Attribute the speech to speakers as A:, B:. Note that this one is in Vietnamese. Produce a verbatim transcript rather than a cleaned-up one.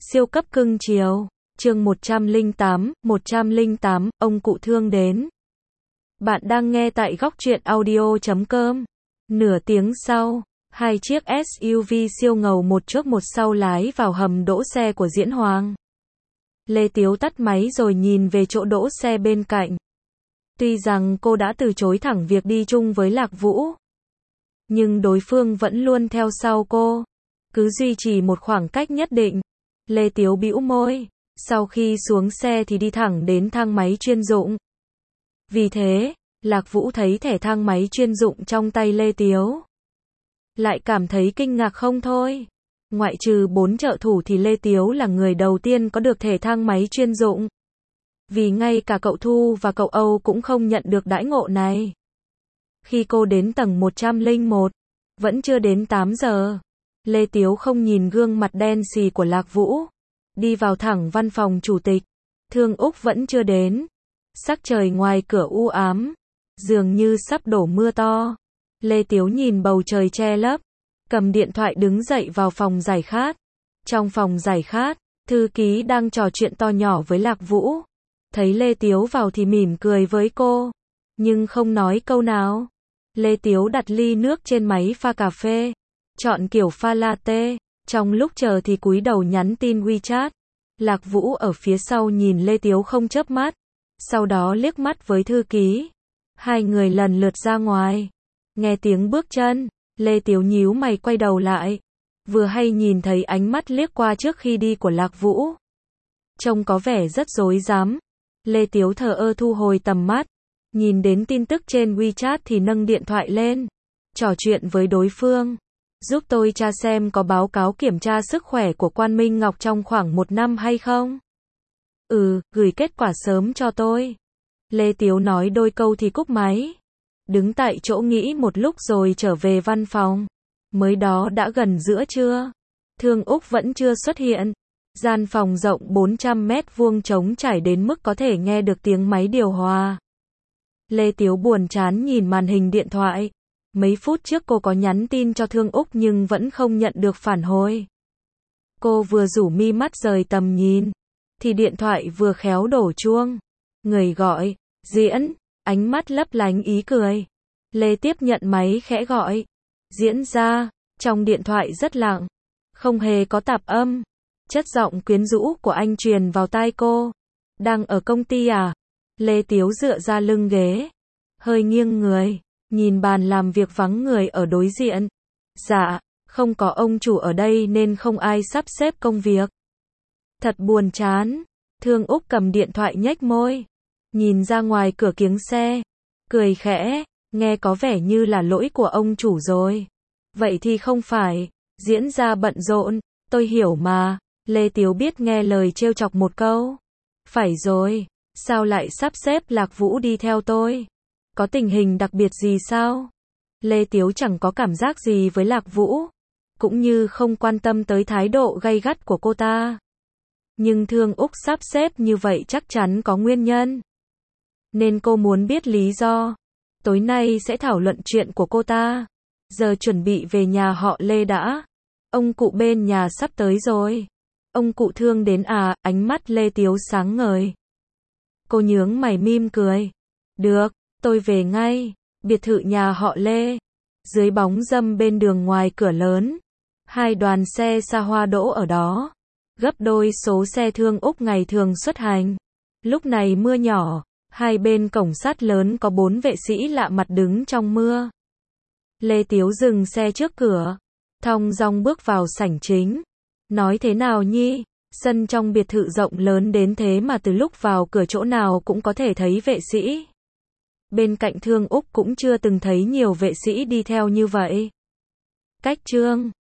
A: Siêu cấp cưng chiều. Chương một trăm lẻ tám, một trăm lẻ tám, ông cụ thương đến. Bạn đang nghe tại góc truyện audio chấm com. Nửa tiếng sau, hai chiếc ét u vê siêu ngầu một trước một sau lái vào hầm đỗ xe của Diễn Hoàng. Lê Tiếu tắt máy rồi nhìn về chỗ đỗ xe bên cạnh. Tuy rằng cô đã từ chối thẳng việc đi chung với Lạc Vũ, nhưng đối phương vẫn luôn theo sau cô, cứ duy trì một khoảng cách nhất định. Lê Tiếu bĩu môi, sau khi xuống xe thì đi thẳng đến thang máy chuyên dụng. Vì thế, Lạc Vũ thấy thẻ thang máy chuyên dụng trong tay Lê Tiếu, lại cảm thấy kinh ngạc không thôi. Ngoại trừ bốn trợ thủ thì Lê Tiếu là người đầu tiên có được thẻ thang máy chuyên dụng. Vì ngay cả cậu Thu và cậu Âu cũng không nhận được đãi ngộ này. Khi cô đến tầng một trăm lẻ một, vẫn chưa đến tám giờ. Lê Tiếu không nhìn gương mặt đen xì của Lạc Vũ, đi vào thẳng văn phòng chủ tịch. Thương Úc vẫn chưa đến. Sắc trời ngoài cửa u ám, dường như sắp đổ mưa to. Lê Tiếu nhìn bầu trời che lấp, cầm điện thoại đứng dậy vào phòng giải khát. Trong phòng giải khát, thư ký đang trò chuyện to nhỏ với Lạc Vũ. Thấy Lê Tiếu vào thì mỉm cười với cô, nhưng không nói câu nào. Lê Tiếu đặt ly nước trên máy pha cà phê, chọn kiểu pha latte. Trong lúc chờ thì cúi đầu nhắn tin WeChat. Lạc Vũ ở phía sau nhìn Lê Tiếu không chớp mắt, sau đó liếc mắt với thư ký. Hai người lần lượt ra ngoài. Nghe tiếng bước chân, Lê Tiếu nhíu mày quay đầu lại. Vừa hay nhìn thấy ánh mắt liếc qua trước khi đi của Lạc Vũ, trông có vẻ rất rối rắm. Lê Tiếu thờ ơ thu hồi tầm mắt, nhìn đến tin tức trên WeChat thì nâng điện thoại lên, trò chuyện với đối phương. Giúp tôi tra xem có báo cáo kiểm tra sức khỏe của Quan Minh Ngọc trong khoảng một năm hay không? Ừ, gửi kết quả sớm cho tôi. Lê Tiếu nói đôi câu thì cúp máy. Đứng tại chỗ nghĩ một lúc rồi trở về văn phòng. Mới đó đã gần giữa trưa. Thương Úc vẫn chưa xuất hiện. Gian phòng rộng bốn trăm mét vuông trống trải đến mức có thể nghe được tiếng máy điều hòa. Lê Tiếu buồn chán nhìn màn hình điện thoại. Mấy phút trước cô có nhắn tin cho Thương Úc nhưng vẫn không nhận được phản hồi. Cô vừa rủ mi mắt rời tầm nhìn, thì điện thoại vừa khéo đổ chuông. Người gọi, Diễn, ánh mắt lấp lánh ý cười. Lê tiếp nhận máy khẽ gọi. Diễn ra, trong điện thoại rất lặng, không hề có tạp âm. Chất giọng quyến rũ của anh truyền vào tai cô. Đang ở công ty à? Lê Tiếu dựa ra lưng ghế, hơi nghiêng người, nhìn bàn làm việc vắng người ở đối diện. Dạ, không có ông chủ ở đây nên không ai sắp xếp công việc. Thật buồn chán. Thương Úc cầm điện thoại nhếch môi, nhìn ra ngoài cửa kiếng xe, cười khẽ, nghe có vẻ như là lỗi của ông chủ rồi. Vậy thì không phải, Diễn ra bận rộn, tôi hiểu mà. Lê Tiếu biết nghe lời trêu chọc một câu. Phải rồi, sao lại sắp xếp Lạc Vũ đi theo tôi? Có tình hình đặc biệt gì sao? Lê Tiếu chẳng có cảm giác gì với Lạc Vũ, cũng như không quan tâm tới thái độ gay gắt của cô ta. Nhưng Thương Úc sắp xếp như vậy chắc chắn có nguyên nhân, nên cô muốn biết lý do. Tối nay sẽ thảo luận chuyện của cô ta. Giờ chuẩn bị về nhà họ Lê đã. Ông cụ bên nhà sắp tới rồi. Ông cụ Thương đến à? Ánh mắt Lê Tiếu sáng ngời. Cô nhướng mày mỉm cười. Được, tôi về ngay. Biệt thự nhà họ Lê. Dưới bóng râm bên đường ngoài cửa lớn, hai đoàn xe xa hoa đỗ ở đó, gấp đôi số xe Thương Úc ngày thường xuất hành. Lúc này mưa nhỏ, hai bên cổng sắt lớn có bốn vệ sĩ lạ mặt đứng trong mưa. Lê Tiếu dừng xe trước cửa, thong dong bước vào sảnh chính. Nói thế nào nhi? Sân trong biệt thự rộng lớn đến thế mà từ lúc vào cửa chỗ nào cũng có thể thấy vệ sĩ. Bên cạnh Thương Úc cũng chưa từng thấy nhiều vệ sĩ đi theo như vậy. Cách chương